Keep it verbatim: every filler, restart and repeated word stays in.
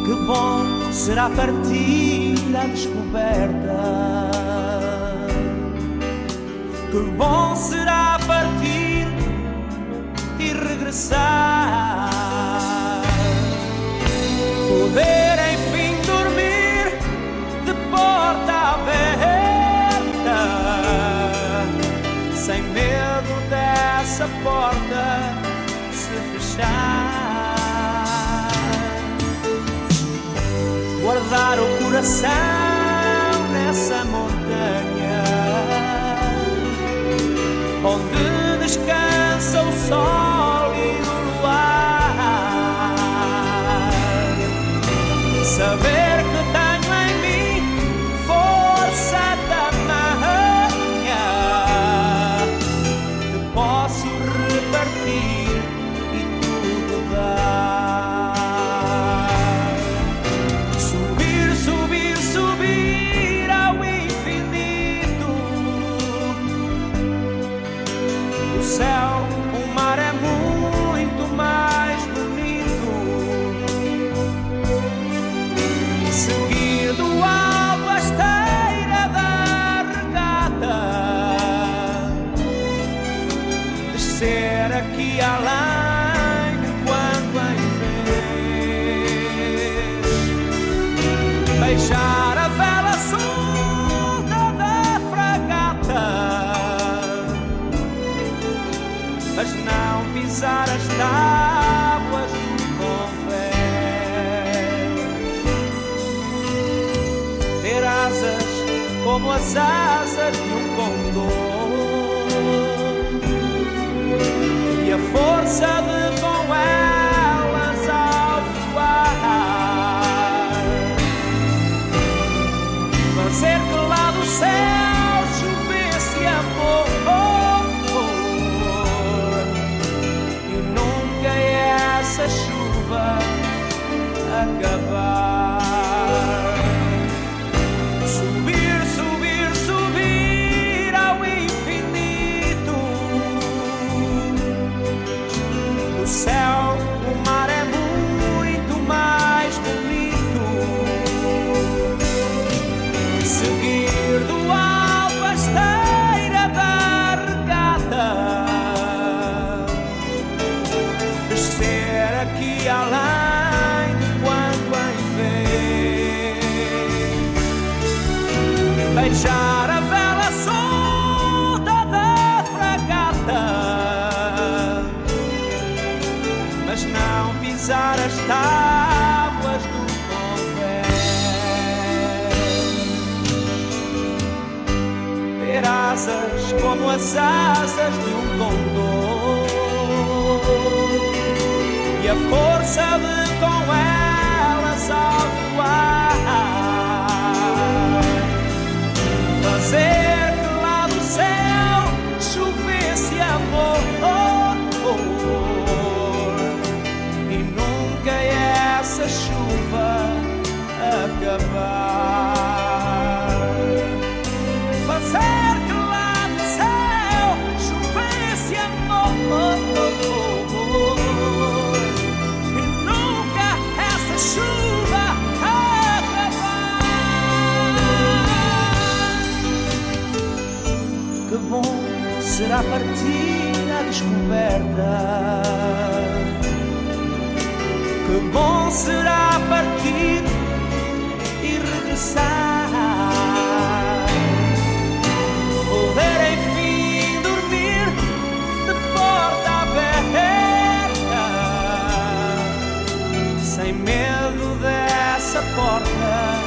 Que bom será partir à descoberta. Que bom será partir e regressar. Poder enfim dormir de porta aberta, sem medo dessa porta se fechar. Guardar o coração nessa montanha onde descansa o sol e o luar. Saber que tenho em mim força tamanha que posso repartir e tudo dar. Subir, subir, subir ao infinito. O céu, o mar é muito mais bonito. Seguir do alto a esteira da regata, descer aqui além de quando em vez, beijar a vela solta da fragata, mas não pisar as tábuas do convés. Ter asas como as asas de um condor e a força de com elas ao voar fazer que lá do céu chovesse amor e nunca essa chuva acabar. Subir, subir, subir ao infinito. Do céu o mar é muito mais bonito. Seguir do alto a esteira da regata, descer aqui além de quando em vez, beijar a vela solta da fragata, mas não pisar as tábuas do convés. Ter asas como as asas de um condor e a força de com elas ao voar fazer que lá do céu chovesse amor e nunca essa chuva acabar. Fazer que lá do céu chovesse amor e nunca essa chuva acabar. Que bom será partir à descoberta. Que bom será partir e regressar. Poder enfim dormir de porta aberta, sem medo dessa porta